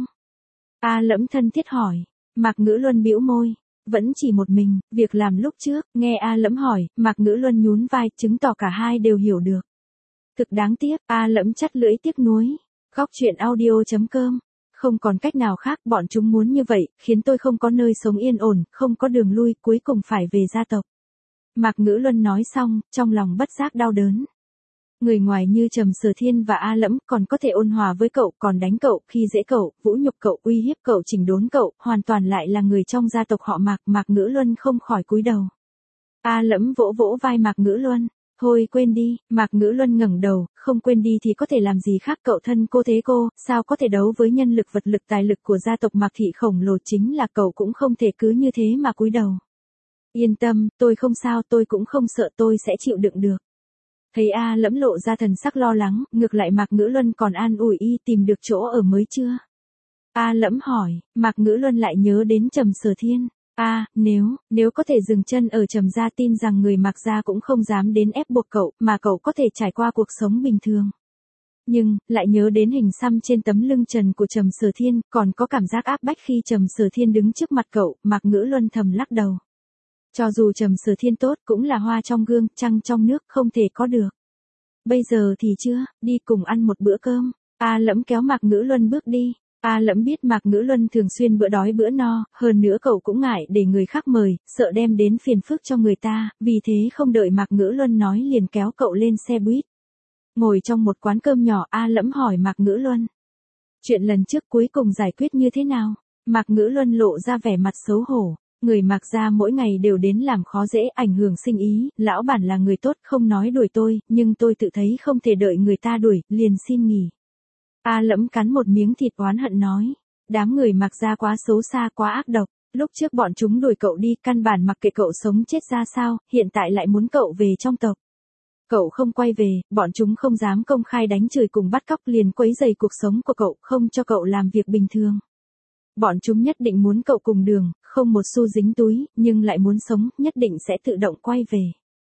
A Lẫm thân thiết hỏi. Mạc Ngữ Luân bĩu môi. Vẫn chỉ một mình, việc làm lúc trước, nghe A Lẫm hỏi, Mạc Ngữ Luân nhún vai, chứng tỏ cả hai đều hiểu được. Thực đáng tiếc, A Lẫm chắt lưỡi tiếc nuối. Góc truyện audio chấm com. Không còn cách nào khác, bọn chúng muốn như vậy, khiến tôi không có nơi sống yên ổn, không có đường lui, cuối cùng phải về gia tộc. Mạc Ngữ Luân nói xong, trong lòng bất giác đau đớn. Người ngoài như Trầm Sở Thiên và A Lẫm còn có thể ôn hòa với cậu, còn đánh cậu, khi dễ cậu, vũ nhục cậu, uy hiếp cậu, chỉnh đốn cậu, hoàn toàn lại là người trong gia tộc họ Mạc. Mạc Ngữ Luân không khỏi cúi đầu. A Lẫm vỗ vỗ vai Mạc Ngữ Luân. Thôi quên đi, Mạc Ngữ Luân ngẩng đầu, không quên đi thì có thể làm gì khác, cậu thân cô thế cô, sao có thể đấu với nhân lực vật lực tài lực của gia tộc Mạc thị khổng lồ, chính là cậu cũng không thể cứ như thế mà cúi đầu. Yên tâm, tôi không sao, tôi cũng không sợ, tôi sẽ chịu đựng được. Thấy A Lẫm lộ ra thần sắc lo lắng, ngược lại Mạc Ngữ Luân còn an ủi y, tìm được chỗ ở mới chưa? A Lẫm hỏi, Mạc Ngữ Luân lại nhớ đến Trầm Sở Thiên. A, à, nếu, nếu có thể dừng chân ở Trầm gia, tin rằng người Mạc gia cũng không dám đến ép buộc cậu, mà cậu có thể trải qua cuộc sống bình thường. Nhưng, lại nhớ đến hình xăm trên tấm lưng trần của Trầm Sở Thiên, còn có cảm giác áp bách khi Trầm Sở Thiên đứng trước mặt cậu, Mạc Ngữ Luân thầm lắc đầu. Cho dù Trầm Sở Thiên tốt, cũng là hoa trong gương, trăng trong nước, không thể có được. Bây giờ thì chưa, đi cùng ăn một bữa cơm. A Lẫm kéo Mạc Ngữ Luân bước đi. A Lẫm biết Mạc Ngữ Luân thường xuyên bữa đói bữa no, hơn nữa cậu cũng ngại để người khác mời, sợ đem đến phiền phức cho người ta, vì thế không đợi Mạc Ngữ Luân nói liền kéo cậu lên xe buýt. Ngồi trong một quán cơm nhỏ, A Lẫm hỏi Mạc Ngữ Luân. Chuyện lần trước cuối cùng giải quyết như thế nào? Mạc Ngữ Luân lộ ra vẻ mặt xấu hổ. Người Mạc gia mỗi ngày đều đến làm khó dễ, ảnh hưởng sinh ý, lão bản là người tốt, không nói đuổi tôi, nhưng tôi tự thấy không thể đợi người ta đuổi, liền xin nghỉ. A Lẫm cắn một miếng thịt oán hận nói, đám người Mạc gia quá xấu xa, quá ác độc, lúc trước bọn chúng đuổi cậu đi, căn bản mặc kệ cậu sống chết ra sao, hiện tại lại muốn cậu về trong tộc. Cậu không quay về, bọn chúng không dám công khai đánh chửi cùng bắt cóc, liền quấy rầy cuộc sống của cậu, không cho cậu làm việc bình thường. Bọn chúng nhất định muốn cậu cùng đường, không một xu dính túi, nhưng lại muốn sống, nhất định sẽ tự động quay về.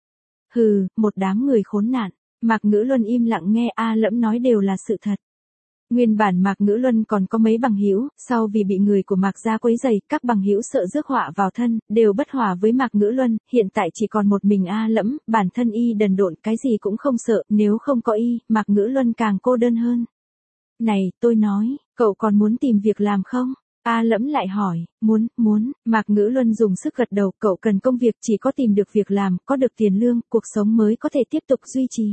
Hừ, một đám người khốn nạn. Mạc Ngữ Luân im lặng nghe A Lẫm nói đều là sự thật. Nguyên bản Mạc Ngữ Luân còn có mấy bằng hữu, sau vì bị người của Mạc gia quấy rầy, các bằng hữu sợ rước họa vào thân, đều bất hòa với Mạc Ngữ Luân, hiện tại chỉ còn một mình A Lẫm, bản thân y đần độn, cái gì cũng không sợ, nếu không có y, Mạc Ngữ Luân càng cô đơn hơn. Này, tôi nói, cậu còn muốn tìm việc làm không? A Lẫm lại hỏi, muốn, muốn, Mạc Ngữ Luân dùng sức gật đầu, cậu cần công việc, chỉ có tìm được việc làm, có được tiền lương, cuộc sống mới có thể tiếp tục duy trì.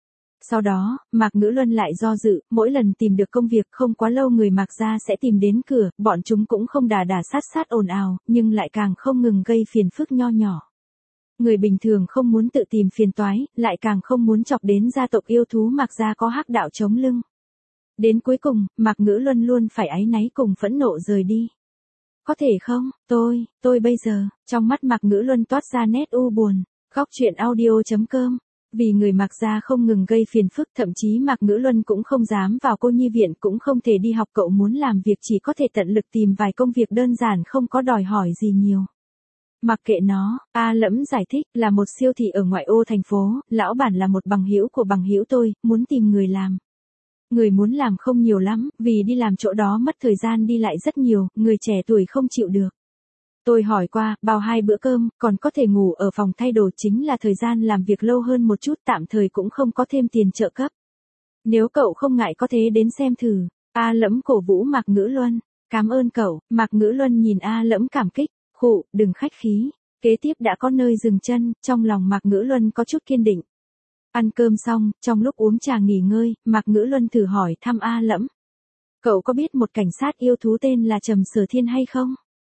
Sau đó, Mạc Ngữ Luân lại do dự, mỗi lần tìm được công việc không quá lâu người Mạc gia sẽ tìm đến cửa, bọn chúng cũng không đà đà sát sát ồn ào, nhưng lại càng không ngừng gây phiền phức nho nhỏ. Người bình thường không muốn tự tìm phiền toái, lại càng không muốn chọc đến gia tộc yêu thú Mạc gia có hắc đạo chống lưng. Đến cuối cùng, Mạc Ngữ Luân luôn phải áy náy cùng phẫn nộ rời đi. Có thể không, tôi, tôi bây giờ, trong mắt Mạc Ngữ Luân toát ra nét u buồn. Góc truyện audio chấm com. Vì người Mạc gia không ngừng gây phiền phức, thậm chí Mạc Ngữ Luân cũng không dám vào cô nhi viện, cũng không thể đi học, cậu muốn làm việc chỉ có thể tận lực tìm vài công việc đơn giản, không có đòi hỏi gì nhiều. Mặc kệ nó, A Lẫm giải thích, là một siêu thị ở ngoại ô thành phố, lão bản là một bằng hữu của bằng hữu tôi, muốn tìm người làm. Người muốn làm không nhiều lắm, vì đi làm chỗ đó mất thời gian đi lại rất nhiều, người trẻ tuổi không chịu được. Tôi hỏi qua, bao hai bữa cơm, còn có thể ngủ ở phòng thay đồ, chính là thời gian làm việc lâu hơn một chút, tạm thời cũng không có thêm tiền trợ cấp. Nếu cậu không ngại có thể đến xem thử. A Lẫm cổ vũ Mạc Ngữ Luân. Cảm ơn cậu. Mạc Ngữ Luân nhìn A Lẫm cảm kích. Khụ, đừng khách khí. Kế tiếp đã có nơi dừng chân, trong lòng Mạc Ngữ Luân có chút kiên định. Ăn cơm xong, trong lúc uống trà nghỉ ngơi, Mạc Ngữ Luân thử hỏi thăm A Lẫm. Cậu có biết một cảnh sát yêu thú tên là Trầm Sở Thiên hay không?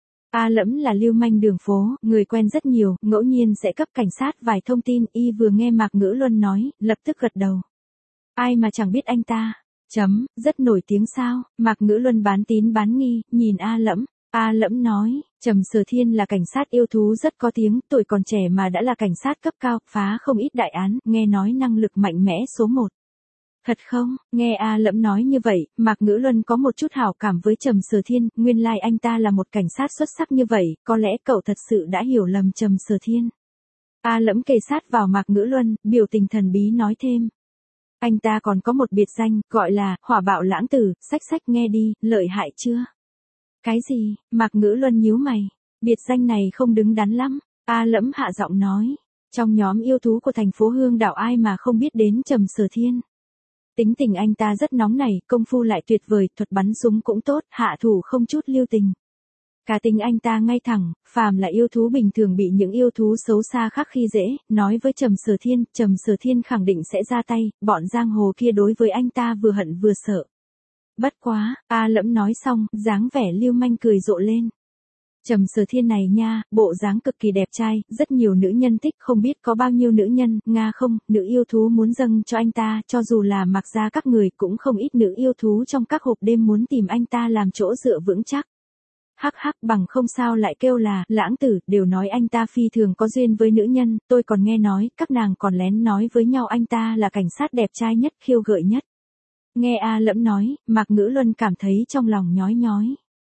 A Lẫm là lưu manh đường phố, người quen rất nhiều, ngẫu nhiên sẽ cấp cảnh sát vài thông tin, y vừa nghe Mạc Ngữ Luân nói, lập tức gật đầu. Ai mà chẳng biết anh ta? Chấm, rất nổi tiếng sao? Mạc Ngữ Luân bán tín bán nghi, nhìn A Lẫm. A Lẫm nói, Trầm Sở Thiên là cảnh sát yêu thú rất có tiếng, tuổi còn trẻ mà đã là cảnh sát cấp cao, phá không ít đại án, nghe nói năng lực mạnh mẽ số một. Thật không? Nghe A Lẫm nói như vậy, Mạc Ngữ Luân có một chút hảo cảm với Trầm Sở Thiên, nguyên lai like anh ta là một cảnh sát xuất sắc như vậy, có lẽ cậu thật sự đã hiểu lầm Trầm Sở Thiên. A Lẫm kề sát vào Mạc Ngữ Luân, biểu tình thần bí nói thêm. Anh ta còn có một biệt danh, gọi là, hỏa bạo lãng tử, sách sách nghe đi, lợi hại chưa? Cái gì? Mạc Ngữ Luân nhíu mày. Biệt danh này không đứng đắn lắm. A Lẫm hạ giọng nói. Trong nhóm yêu thú của thành phố Hương Đảo ai mà không biết đến Trầm Sở Thiên. Tính tình anh ta rất nóng nảy, công phu lại tuyệt vời, thuật bắn súng cũng tốt, hạ thủ không chút lưu tình. Cá tính anh ta ngay thẳng, phàm là yêu thú bình thường bị những yêu thú xấu xa khác khi dễ, nói với Trầm Sở Thiên, Trầm Sở Thiên khẳng định sẽ ra tay, bọn giang hồ kia đối với anh ta vừa hận vừa sợ. Bất quá, A Lẫm nói xong, dáng vẻ lưu manh cười rộ lên. Trầm Sở Thiên này nha, bộ dáng cực kỳ đẹp trai, rất nhiều nữ nhân thích, không biết có bao nhiêu nữ nhân, nga không, nữ yêu thú muốn dâng cho anh ta, cho dù là mặc ra các người cũng không ít nữ yêu thú trong các hộp đêm muốn tìm anh ta làm chỗ dựa vững chắc. Hắc hắc bằng không sao lại kêu là, lãng tử, đều nói anh ta phi thường có duyên với nữ nhân, tôi còn nghe nói, các nàng còn lén nói với nhau anh ta là cảnh sát đẹp trai nhất, khiêu gợi nhất. Nghe A Lẫm nói, Mạc Ngữ Luân cảm thấy trong lòng nhói nhói.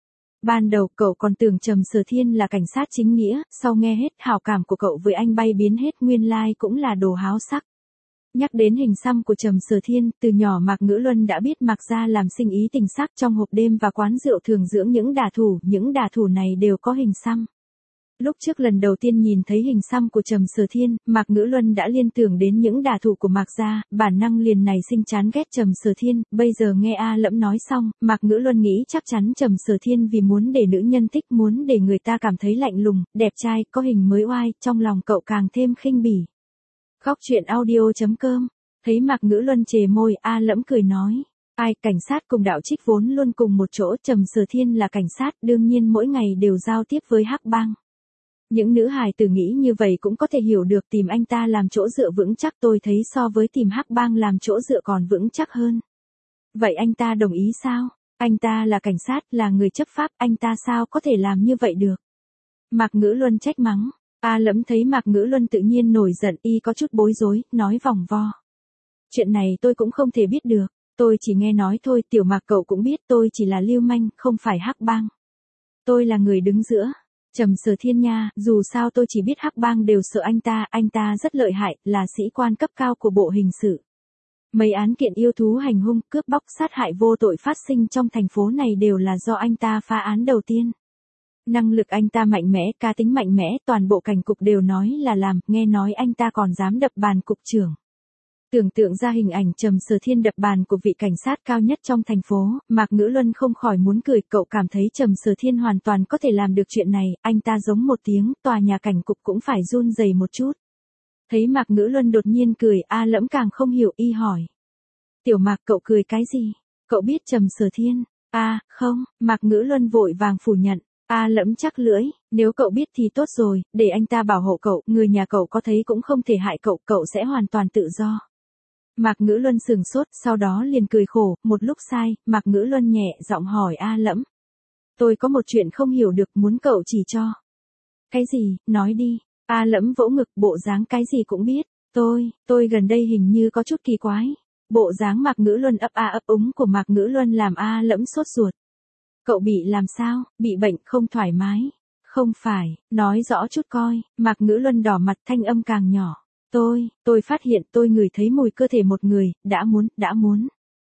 Ban đầu cậu còn tưởng Trầm Sở Thiên là cảnh sát chính nghĩa, sau nghe hết hảo cảm của cậu với anh bay biến hết, nguyên lai like cũng là đồ háo sắc. Nhắc đến hình xăm của Trầm Sở Thiên, từ nhỏ Mạc Ngữ Luân đã biết Mạc gia làm sinh ý tình sắc trong hộp đêm và quán rượu thường dưỡng những đả thủ, những đả thủ này đều có hình xăm. Lúc trước lần đầu tiên nhìn thấy hình xăm của Trầm Sở Thiên, Mạc Ngữ Luân đã liên tưởng đến những đả thủ của Mạc gia, bản năng liền này sinh chán ghét Trầm Sở Thiên, bây giờ nghe A Lẫm nói xong, Mạc Ngữ Luân nghĩ chắc chắn Trầm Sở Thiên vì muốn để nữ nhân thích, muốn để người ta cảm thấy lạnh lùng, đẹp trai, có hình mới oai, trong lòng cậu càng thêm khinh bỉ. Góc truyện audio chấm com, thấy Mạc Ngữ Luân chề môi, A Lẫm cười nói. Ai, cảnh sát cùng đạo trích vốn luôn cùng một chỗ, Trầm Sở Thiên là cảnh sát, đương nhiên mỗi ngày đều giao tiếp với hắc bang. Những nữ hài tử nghĩ như vậy cũng có thể hiểu được, tìm anh ta làm chỗ dựa vững chắc, tôi thấy so với tìm hắc bang làm chỗ dựa còn vững chắc hơn. Vậy anh ta đồng ý sao? Anh ta là cảnh sát, là người chấp pháp, anh ta sao có thể làm như vậy được? Mạc Ngữ Luân trách mắng. A Lẫm thấy Mạc Ngữ Luân tự nhiên nổi giận, y có chút bối rối, nói vòng vo. Chuyện này tôi cũng không thể biết được, tôi chỉ nghe nói thôi, tiểu Mạc cậu cũng biết tôi chỉ là lưu manh, không phải hắc bang. Tôi là người đứng giữa. Trầm Sở Thiên nha, dù sao tôi chỉ biết hắc bang đều sợ anh ta, anh ta rất lợi hại, là sĩ quan cấp cao của bộ hình sự. Mấy án kiện yêu thú hành hung, cướp bóc, sát hại vô tội phát sinh trong thành phố này đều là do anh ta phá án đầu tiên. Năng lực anh ta mạnh mẽ, cá tính mạnh mẽ, toàn bộ cảnh cục đều nói là làm, nghe nói anh ta còn dám đập bàn cục trưởng. Tưởng tượng ra hình ảnh Trầm Sở Thiên đập bàn của vị cảnh sát cao nhất trong thành phố, Mạc Ngữ Luân không khỏi muốn cười, cậu cảm thấy Trầm Sở Thiên hoàn toàn có thể làm được chuyện này, anh ta giống một tiếng, tòa nhà cảnh cục cũng phải run rẩy một chút. Thấy Mạc Ngữ Luân đột nhiên cười, A Lẫm càng không hiểu, y hỏi. Tiểu Mạc cậu cười cái gì? Cậu biết Trầm Sở Thiên? A, à, không, Mạc Ngữ Luân vội vàng phủ nhận. A Lẫm chắc lưỡi, nếu cậu biết thì tốt rồi, để anh ta bảo hộ cậu, người nhà cậu có thấy cũng không thể hại cậu, cậu sẽ hoàn toàn tự do. Mạc Ngữ Luân sừng sốt, sau đó liền cười khổ, một lúc sai, Mạc Ngữ Luân nhẹ giọng hỏi A Lẫm. Tôi có một chuyện không hiểu được, muốn cậu chỉ cho. Cái gì, nói đi. A Lẫm vỗ ngực, bộ dáng cái gì cũng biết. Tôi, tôi gần đây hình như có chút kỳ quái. Bộ dáng Mạc Ngữ Luân ấp a ấp úng của Mạc Ngữ Luân làm A Lẫm sốt ruột. Cậu bị làm sao, bị bệnh, không thoải mái. Không phải, nói rõ chút coi, Mạc Ngữ Luân đỏ mặt, thanh âm càng nhỏ. Tôi, tôi phát hiện tôi ngửi thấy mùi cơ thể một người, đã muốn, đã muốn.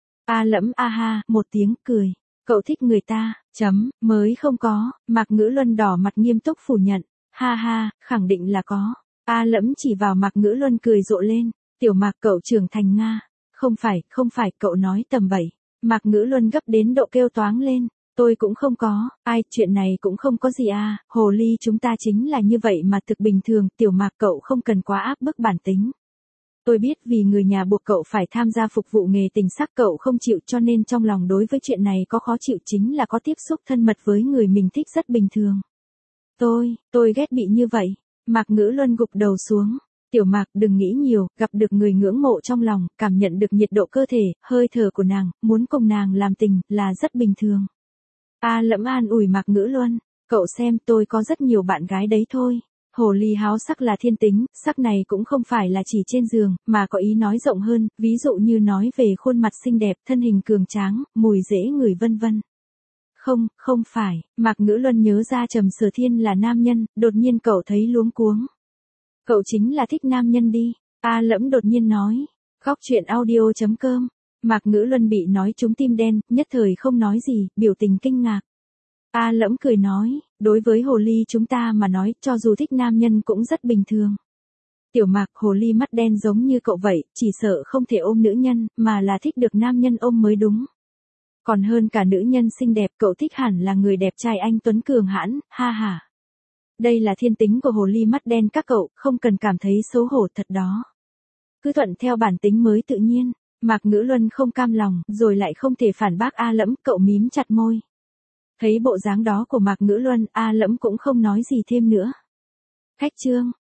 A Lẫm a ha, một tiếng cười. Cậu thích người ta, chấm, mới không có, Mạc Ngữ Luân đỏ mặt nghiêm túc phủ nhận. Ha ha, khẳng định là có. A Lẫm chỉ vào Mạc Ngữ Luân cười rộ lên. Tiểu Mạc cậu trưởng thành Nga. Không phải, không phải, cậu nói tầm bậy. Mạc Ngữ Luân gấp đến độ kêu toáng lên. Tôi cũng không có, ai, chuyện này cũng không có gì à, hồ ly chúng ta chính là như vậy mà thực bình thường, Tiểu Mạc cậu không cần quá áp bức bản tính. Tôi biết vì người nhà buộc cậu phải tham gia phục vụ nghề tình sắc cậu không chịu cho nên trong lòng đối với chuyện này có khó chịu chính là có tiếp xúc thân mật với người mình thích rất bình thường. Tôi, tôi ghét bị như vậy, Mạc Ngữ Luân gục đầu xuống. Tiểu Mạc đừng nghĩ nhiều, gặp được người ngưỡng mộ trong lòng, cảm nhận được nhiệt độ cơ thể, hơi thở của nàng, muốn cùng nàng làm tình, là rất bình thường. A Lẫm an ủi Mạc Ngữ Luân, cậu xem tôi có rất nhiều bạn gái đấy thôi. Hồ ly háo sắc là thiên tính, sắc này cũng không phải là chỉ trên giường, mà có ý nói rộng hơn, ví dụ như nói về khuôn mặt xinh đẹp, thân hình cường tráng, mùi dễ ngửi vân vân. Không, không phải, Mạc Ngữ Luân nhớ ra Trầm Sở Thiên là nam nhân, đột nhiên cậu thấy luống cuống. Cậu chính là thích nam nhân đi, A Lẫm đột nhiên nói. Góc truyện audio chấm com. Mạc Ngữ Luân bị nói trúng tim đen, nhất thời không nói gì, biểu tình kinh ngạc. A Lẫm cười nói, đối với hồ ly chúng ta mà nói, cho dù thích nam nhân cũng rất bình thường. Tiểu Mạc, hồ ly mắt đen giống như cậu vậy, chỉ sợ không thể ôm nữ nhân, mà là thích được nam nhân ôm mới đúng. Còn hơn cả nữ nhân xinh đẹp, cậu thích hẳn là người đẹp trai anh tuấn cường hãn, ha ha. Đây là thiên tính của hồ ly mắt đen các cậu, không cần cảm thấy xấu hổ thật đó. Cứ thuận theo bản tính mới tự nhiên. Mạc Ngữ Luân không cam lòng, rồi lại không thể phản bác A Lẫm, cậu mím chặt môi. Thấy bộ dáng đó của Mạc Ngữ Luân, A Lẫm cũng không nói gì thêm nữa. Khách trương.